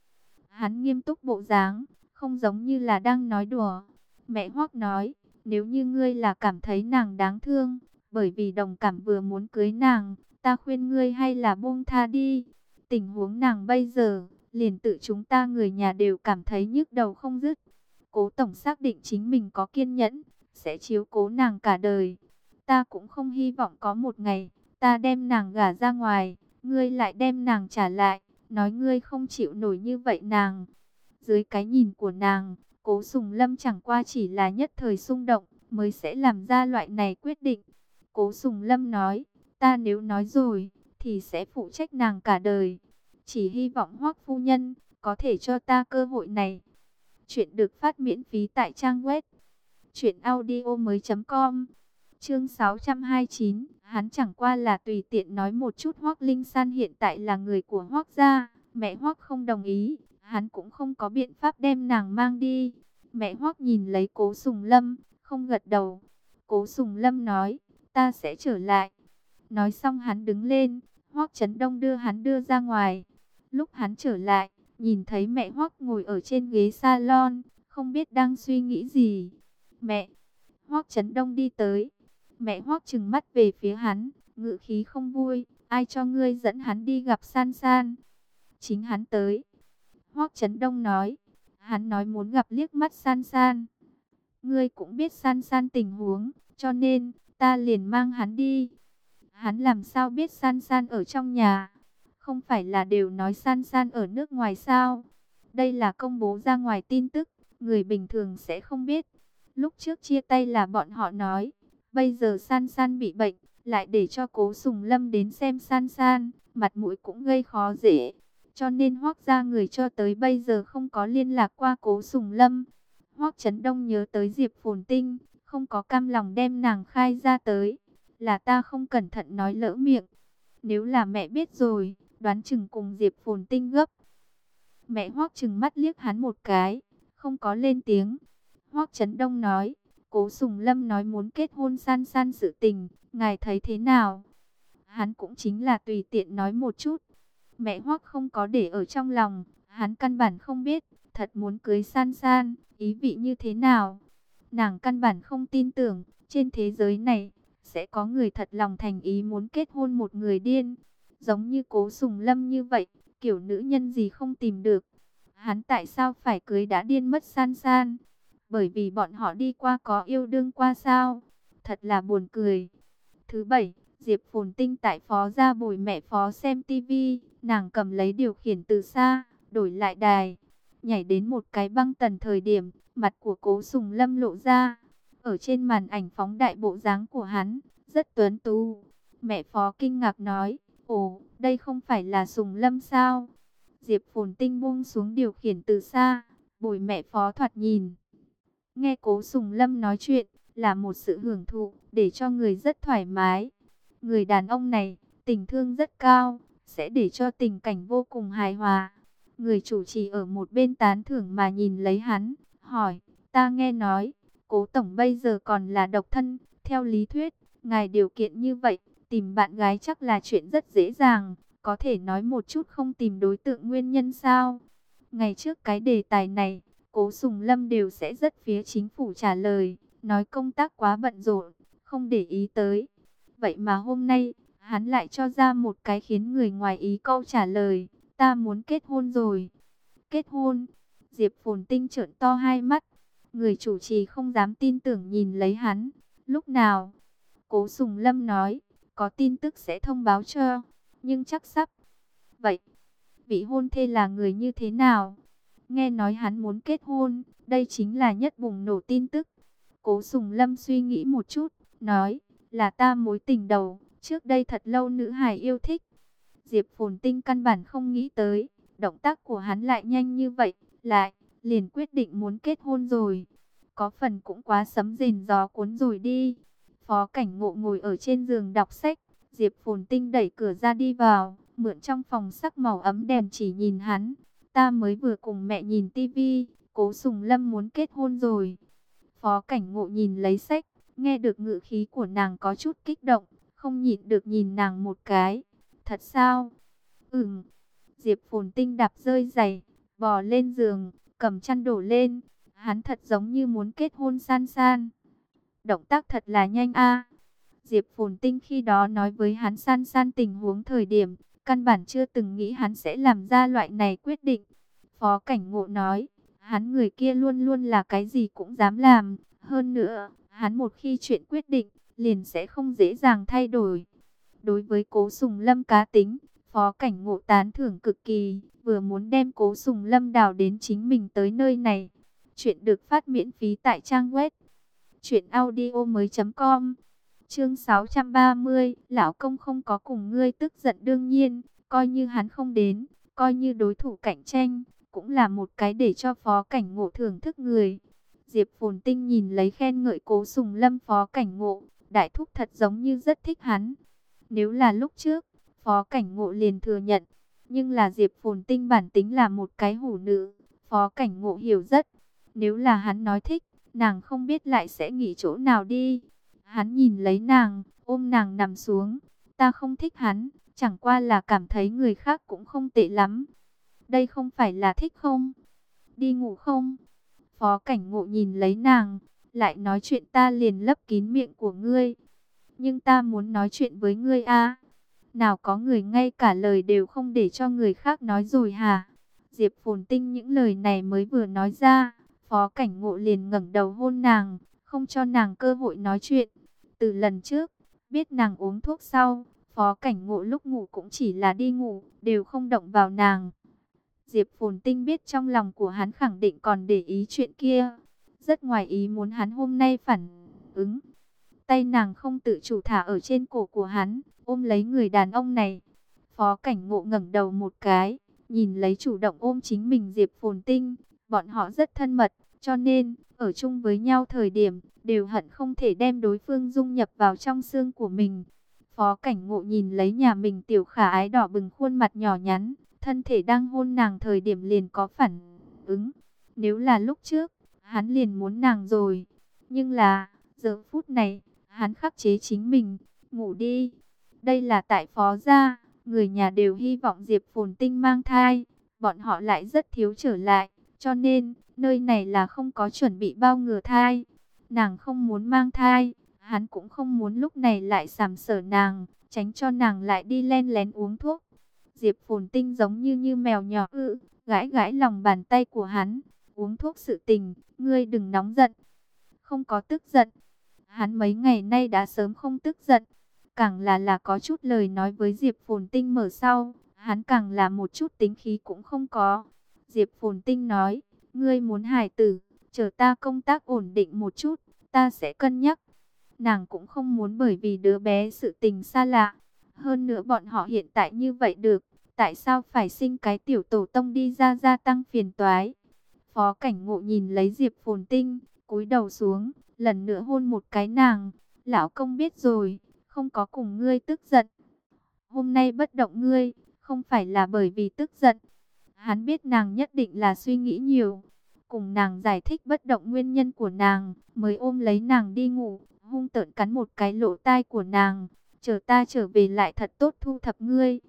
Hắn nghiêm túc bộ dáng, không giống như là đang nói đùa. Mẹ Hoắc nói, nếu như ngươi là cảm thấy nàng đáng thương, bởi vì đồng cảm vừa muốn cưới nàng, ta khuyên ngươi hay là buông tha đi. Tình huống nàng bây giờ, liền tự chúng ta người nhà đều cảm thấy nhức đầu không dứt. Cố Tổng xác định chính mình có kiên nhẫn, sẽ chiếu cố nàng cả đời. Ta cũng không hy vọng có một ngày, ta đem nàng gả ra ngoài, ngươi lại đem nàng trả lại, nói ngươi không chịu nổi như vậy nàng. Dưới cái nhìn của nàng, Cố Sùng Lâm chẳng qua chỉ là nhất thời xung động, mới sẽ làm ra loại này quyết định. Cố Sùng Lâm nói, ta nếu nói rồi, thì sẽ phụ trách nàng cả đời. Chỉ hy vọng Hoắc phu nhân có thể cho ta cơ hội này. Chuyện được phát miễn phí tại trang web truyệnaudiomoi.com. Chương 629, hắn chẳng qua là tùy tiện nói một chút, Hoắc Linh San hiện tại là người của Hoắc gia, mẹ Hoắc không đồng ý, hắn cũng không có biện pháp đem nàng mang đi. Mẹ Hoắc nhìn lấy Cố Sùng Lâm, không gật đầu. Cố Sùng Lâm nói, ta sẽ trở lại. Nói xong hắn đứng lên, Hoắc Chấn Đông đưa hắn đưa ra ngoài. Lúc hắn trở lại, nhìn thấy mẹ Hoắc ngồi ở trên ghế salon, không biết đang suy nghĩ gì. Mẹ! Hoắc Chấn Đông đi tới. Mẹ Hoắc trừng mắt về phía hắn, ngữ khí không vui. Ai cho ngươi dẫn hắn đi gặp San San? Chính hắn tới. Hoắc Chấn Đông nói. Hắn nói muốn gặp liếc mắt San San. Ngươi cũng biết San San tình huống, cho nên ta liền mang hắn đi. Hắn làm sao biết San San ở trong nhà? Không phải là đều nói San San ở nước ngoài sao? Đây là công bố ra ngoài tin tức, người bình thường sẽ không biết. Lúc trước chia tay là bọn họ nói, bây giờ San San bị bệnh, lại để cho Cố Sùng Lâm đến xem San San, mặt mũi cũng gây khó dễ. Cho nên Hoắc gia người cho tới bây giờ không có liên lạc qua Cố Sùng Lâm. Hoắc Chấn Đông nhớ tới Diệp Phồn Tinh, không có cam lòng đem nàng khai ra tới. Là ta không cẩn thận nói lỡ miệng. Nếu là mẹ biết rồi, đoán chừng cùng Diệp Phồn Tinh gấp. Mẹ Hoắc trừng mắt liếc hắn một cái, không có lên tiếng. Hoắc Chấn Đông nói, Cố Sùng Lâm nói muốn kết hôn San San sự tình, ngài thấy thế nào? Hắn cũng chính là tùy tiện nói một chút. Mẹ Hoắc không có để ở trong lòng, hắn căn bản không biết, thật muốn cưới San San, ý vị như thế nào. Nàng căn bản không tin tưởng, trên thế giới này, sẽ có người thật lòng thành ý muốn kết hôn một người điên. Giống như Cố Sùng Lâm như vậy, kiểu nữ nhân gì không tìm được. Hắn tại sao phải cưới đã điên mất San San? Bởi vì bọn họ đi qua có yêu đương qua sao? Thật là buồn cười. Thứ bảy, Diệp Phồn Tinh tại Phó gia bồi mẹ Phó xem tivi, nàng cầm lấy điều khiển từ xa, đổi lại đài, nhảy đến một cái băng tần thời điểm, mặt của Cố Sùng Lâm lộ ra. Ở trên màn ảnh phóng đại bộ dáng của hắn, rất tuấn tú. Mẹ Phó kinh ngạc nói, ồ, đây không phải là Sùng Lâm sao? Diệp Phồn Tinh buông xuống điều khiển từ xa, bồi mẹ Phó thoạt nhìn. Nghe Cố Sùng Lâm nói chuyện, là một sự hưởng thụ, để cho người rất thoải mái. Người đàn ông này, tình thương rất cao, sẽ để cho tình cảnh vô cùng hài hòa. Người chủ trì ở một bên tán thưởng mà nhìn lấy hắn, hỏi, ta nghe nói, Cố Tổng bây giờ còn là độc thân, theo lý thuyết, ngài điều kiện như vậy, tìm bạn gái chắc là chuyện rất dễ dàng, có thể nói một chút không tìm đối tượng nguyên nhân sao? Ngày trước cái đề tài này, Cố Sùng Lâm đều sẽ rất phía chính phủ trả lời, nói công tác quá bận rộn, không để ý tới. Vậy mà hôm nay, hắn lại cho ra một cái khiến người ngoài ý câu trả lời, ta muốn kết hôn rồi. Kết hôn? Diệp Phồn Tinh trợn to hai mắt, người chủ trì không dám tin tưởng nhìn lấy hắn. Lúc nào? Cố Sùng Lâm nói, có tin tức sẽ thông báo cho, nhưng chắc sắp. Vậy, vị hôn thê là người như thế nào? Nghe nói hắn muốn kết hôn, đây chính là nhất bùng nổ tin tức. Cố Sùng Lâm suy nghĩ một chút, nói, là ta mối tình đầu, Trước đây thật lâu nữ hài yêu thích. Diệp Phồn Tinh căn bản không nghĩ tới, động tác của hắn lại nhanh như vậy, liền quyết định muốn kết hôn rồi. Có phần cũng quá sấm rền gió cuốn rồi đi. Phó Cảnh Ngộ ngồi ở trên giường đọc sách, Diệp Phồn Tinh đẩy cửa ra đi vào, mượn trong phòng sắc màu ấm đèn chỉ nhìn hắn. Ta mới vừa cùng mẹ nhìn tivi, Cố Sùng Lâm muốn kết hôn rồi. Phó Cảnh Ngộ nhìn lấy sách, nghe được ngữ khí của nàng có chút kích động, không nhịn được nhìn nàng một cái. Thật sao? Diệp Phồn Tinh đạp rơi giày, bò lên giường, cầm chăn đổ lên. Hắn thật giống như muốn kết hôn san san. Động tác thật là nhanh a. Diệp Phồn Tinh khi đó nói với hắn san san tình huống thời điểm, căn bản chưa từng nghĩ hắn sẽ làm ra loại này quyết định. Phó Cảnh Ngộ nói, hắn người kia luôn luôn là cái gì cũng dám làm. Hơn nữa, hắn một khi chuyện quyết định, liền sẽ không dễ dàng thay đổi. Đối với Cố Sùng Lâm cá tính, Phó Cảnh Ngộ tán thưởng cực kỳ, vừa muốn đem Cố Sùng Lâm đào đến chính mình tới nơi này. Chuyện được phát miễn phí tại trang web truyệnaudiomoi.com. Chương 630, lão công không có cùng ngươi tức giận, đương nhiên, coi như hắn không đến, coi như đối thủ cạnh tranh, cũng là một cái để cho Phó Cảnh Ngộ thưởng thức người. Diệp Phồn Tinh nhìn lấy khen ngợi Cố Sùng Lâm Phó Cảnh Ngộ, đại thúc thật giống như rất thích hắn. Nếu là lúc trước, Phó Cảnh Ngộ liền thừa nhận, nhưng là Diệp Phồn Tinh bản tính là một cái hủ nữ, Phó Cảnh Ngộ hiểu rất. Nếu là hắn nói thích, nàng không biết lại sẽ nghĩ chỗ nào đi. Hắn nhìn lấy nàng, ôm nàng nằm xuống. Ta không thích hắn, chẳng qua là cảm thấy người khác cũng không tệ lắm. Đây không phải là thích không? Đi ngủ không? Phó Cảnh Ngộ nhìn lấy nàng, lại nói chuyện ta liền lấp kín miệng của ngươi. Nhưng ta muốn nói chuyện với ngươi a. Nào có người ngay cả lời đều không để cho người khác nói rồi hả? Diệp Phồn Tinh những lời này mới vừa nói ra, Phó Cảnh Ngộ liền ngẩng đầu hôn nàng, không cho nàng cơ hội nói chuyện. Từ lần trước, biết nàng uống thuốc sau, Phó Cảnh Ngộ lúc ngủ cũng chỉ là đi ngủ, đều không động vào nàng. Diệp Phồn Tinh biết trong lòng của hắn khẳng định còn để ý chuyện kia, rất ngoài ý muốn hắn hôm nay phản ứng. Tay nàng không tự chủ thả ở trên cổ của hắn, ôm lấy người đàn ông này. Phó Cảnh Ngộ ngẩng đầu một cái, nhìn lấy chủ động ôm chính mình Diệp Phồn Tinh. Bọn họ rất thân mật, cho nên, ở chung với nhau thời điểm, đều hận không thể đem đối phương dung nhập vào trong xương của mình. Phó Cảnh Ngộ nhìn lấy nhà mình tiểu khả ái đỏ bừng khuôn mặt nhỏ nhắn, thân thể đang hôn nàng thời điểm liền có phản ứng. Nếu là lúc trước, hắn liền muốn nàng rồi. Nhưng là, giờ phút này, hắn khắc chế chính mình, ngủ đi. Đây là tại Phó gia, người nhà đều hy vọng Diệp Phồn Tinh mang thai, bọn họ lại rất thiếu trở lại, cho nên nơi này là không có chuẩn bị bao ngừa thai. Nàng không muốn mang thai, hắn cũng không muốn lúc này lại sàm sỡ nàng, tránh cho nàng lại đi len lén uống thuốc. Diệp Phồn Tinh giống như mèo nhỏ gãi gãi lòng bàn tay của hắn. Uống thuốc sự tình, ngươi đừng nóng giận. Không có tức giận. Hắn mấy ngày nay đã sớm không tức giận. Càng là có chút lời nói với Diệp Phồn Tinh mở sau, hắn càng là một chút tính khí cũng không có. Diệp Phồn Tinh nói, ngươi muốn hài tử, chờ ta công tác ổn định một chút, ta sẽ cân nhắc. Nàng cũng không muốn bởi vì đứa bé sự tình xa lạ. Hơn nữa bọn họ hiện tại như vậy được, tại sao phải sinh cái tiểu tổ tông đi ra gia tăng phiền toái. Phó Cảnh Ngộ nhìn lấy Diệp Phồn Tinh, cúi đầu xuống, lần nữa hôn một cái nàng. Lão công biết rồi, không có cùng ngươi tức giận. Hôm nay bất động ngươi, không phải là bởi vì tức giận. Hắn biết nàng nhất định là suy nghĩ nhiều. Cùng nàng giải thích bất động nguyên nhân của nàng, mới ôm lấy nàng đi ngủ, hung tợn cắn một cái lỗ tai của nàng. Chờ ta trở về lại thật tốt thu thập ngươi.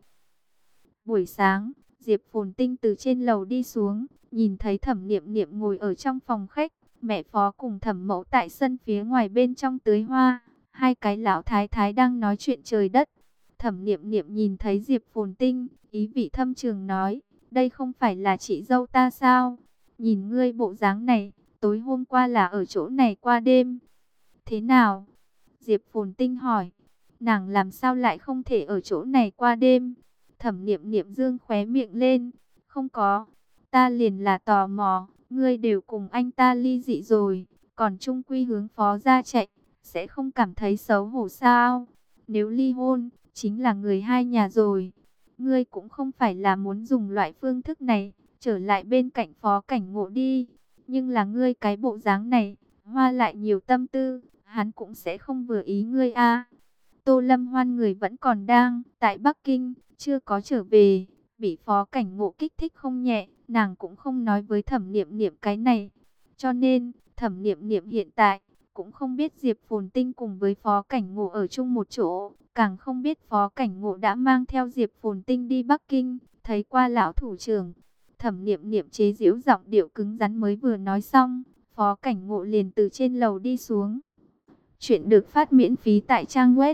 Buổi sáng, Diệp Phồn Tinh từ trên lầu đi xuống, nhìn thấy Thẩm Niệm Niệm ngồi ở trong phòng khách, mẹ Phó cùng Thẩm Mẫu tại sân phía ngoài bên trong tưới hoa, hai cái lão thái thái đang nói chuyện trời đất. Thẩm Niệm Niệm nhìn thấy Diệp Phồn Tinh, ý vị thâm trường nói, đây không phải là chị dâu ta sao? Nhìn ngươi bộ dáng này, tối hôm qua là ở chỗ này qua đêm. Thế nào? Diệp Phồn Tinh hỏi, nàng làm sao lại không thể ở chỗ này qua đêm? Thẩm Niệm Niệm dương khóe miệng lên, không có, ta liền là tò mò, ngươi đều cùng anh ta ly dị rồi, còn chung quy hướng Phó gia chạy, sẽ không cảm thấy xấu hổ sao? Nếu ly hôn, chính là người hai nhà rồi. Ngươi cũng không phải là muốn dùng loại phương thức này, trở lại bên cạnh Phó Cảnh Ngộ đi. Nhưng là ngươi cái bộ dáng này, hoa lại nhiều tâm tư, hắn cũng sẽ không vừa ý ngươi a. Tô Lâm Hoan người vẫn còn đang tại Bắc Kinh, chưa có trở về, bị Phó Cảnh Ngộ kích thích không nhẹ, nàng cũng không nói với Thẩm Niệm Niệm cái này. Cho nên, Thẩm Niệm Niệm hiện tại cũng không biết Diệp Phồn Tinh cùng với Phó Cảnh Ngộ ở chung một chỗ, càng không biết Phó Cảnh Ngộ đã mang theo Diệp Phồn Tinh đi Bắc Kinh, thấy qua lão thủ trưởng. Thẩm Niệm Niệm chế giễu giọng điệu cứng rắn mới vừa nói xong, Phó Cảnh Ngộ liền từ trên lầu đi xuống. Chuyện được phát miễn phí tại trang web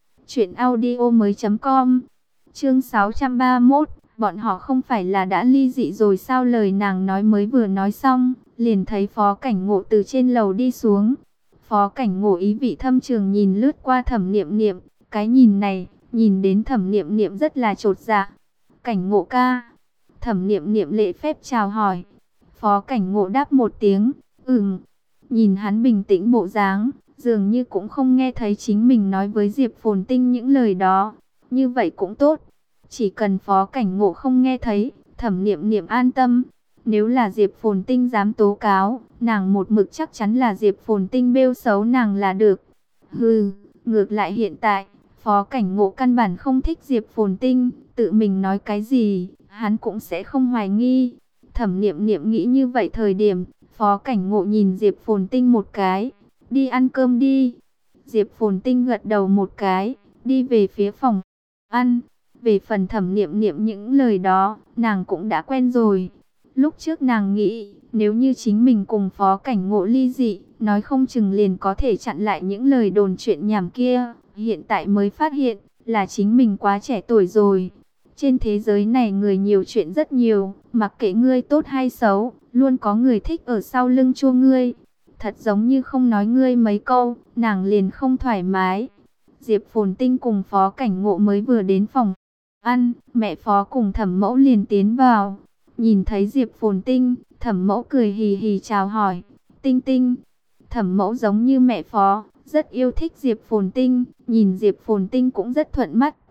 truyệnaudiomoi.com. Chương 631, bọn họ không phải là đã ly dị rồi sao? Lời nàng nói mới vừa nói xong, liền thấy Phó Cảnh Ngộ từ trên lầu đi xuống. Phó Cảnh Ngộ ý vị thâm trường nhìn lướt qua Thẩm Niệm Niệm, cái nhìn này, nhìn đến Thẩm Niệm Niệm rất là chột dạ. "Cảnh Ngộ ca." Thẩm Niệm Niệm lễ phép chào hỏi. Phó Cảnh Ngộ đáp một tiếng, "Ừm." Nhìn hắn bình tĩnh bộ dáng, dường như cũng không nghe thấy chính mình nói với Diệp Phồn Tinh những lời đó. Như vậy cũng tốt. Chỉ cần Phó Cảnh Ngộ không nghe thấy, Thẩm Niệm Niệm an tâm. Nếu là Diệp Phồn Tinh dám tố cáo, nàng một mực chắc chắn là Diệp Phồn Tinh bêu xấu nàng là được. Hừ, ngược lại hiện tại, Phó Cảnh Ngộ căn bản không thích Diệp Phồn Tinh, tự mình nói cái gì, hắn cũng sẽ không hoài nghi. Thẩm Niệm Niệm nghĩ như vậy thời điểm, Phó Cảnh Ngộ nhìn Diệp Phồn Tinh một cái, "Đi ăn cơm đi." Diệp Phồn Tinh gật đầu một cái, đi về phía phòng ăn. Về phần Thẩm Niệm Niệm những lời đó, nàng cũng đã quen rồi. Lúc trước nàng nghĩ, nếu như chính mình cùng Phó Cảnh Ngộ ly dị, nói không chừng liền có thể chặn lại những lời đồn chuyện nhảm kia. Hiện tại mới phát hiện, là chính mình quá trẻ tuổi rồi. Trên thế giới này người nhiều chuyện rất nhiều, mặc kệ ngươi tốt hay xấu, luôn có người thích ở sau lưng chua ngươi. Thật giống như không nói ngươi mấy câu, nàng liền không thoải mái. Diệp Phồn Tinh cùng Phó Cảnh Ngộ mới vừa đến phòng ăn, mẹ Phó cùng Thẩm Mẫu liền tiến vào. Nhìn thấy Diệp Phồn Tinh, Thẩm Mẫu cười hì hì chào hỏi, "Tinh Tinh." Thẩm Mẫu giống như mẹ Phó, rất yêu thích Diệp Phồn Tinh, nhìn Diệp Phồn Tinh cũng rất thuận mắt.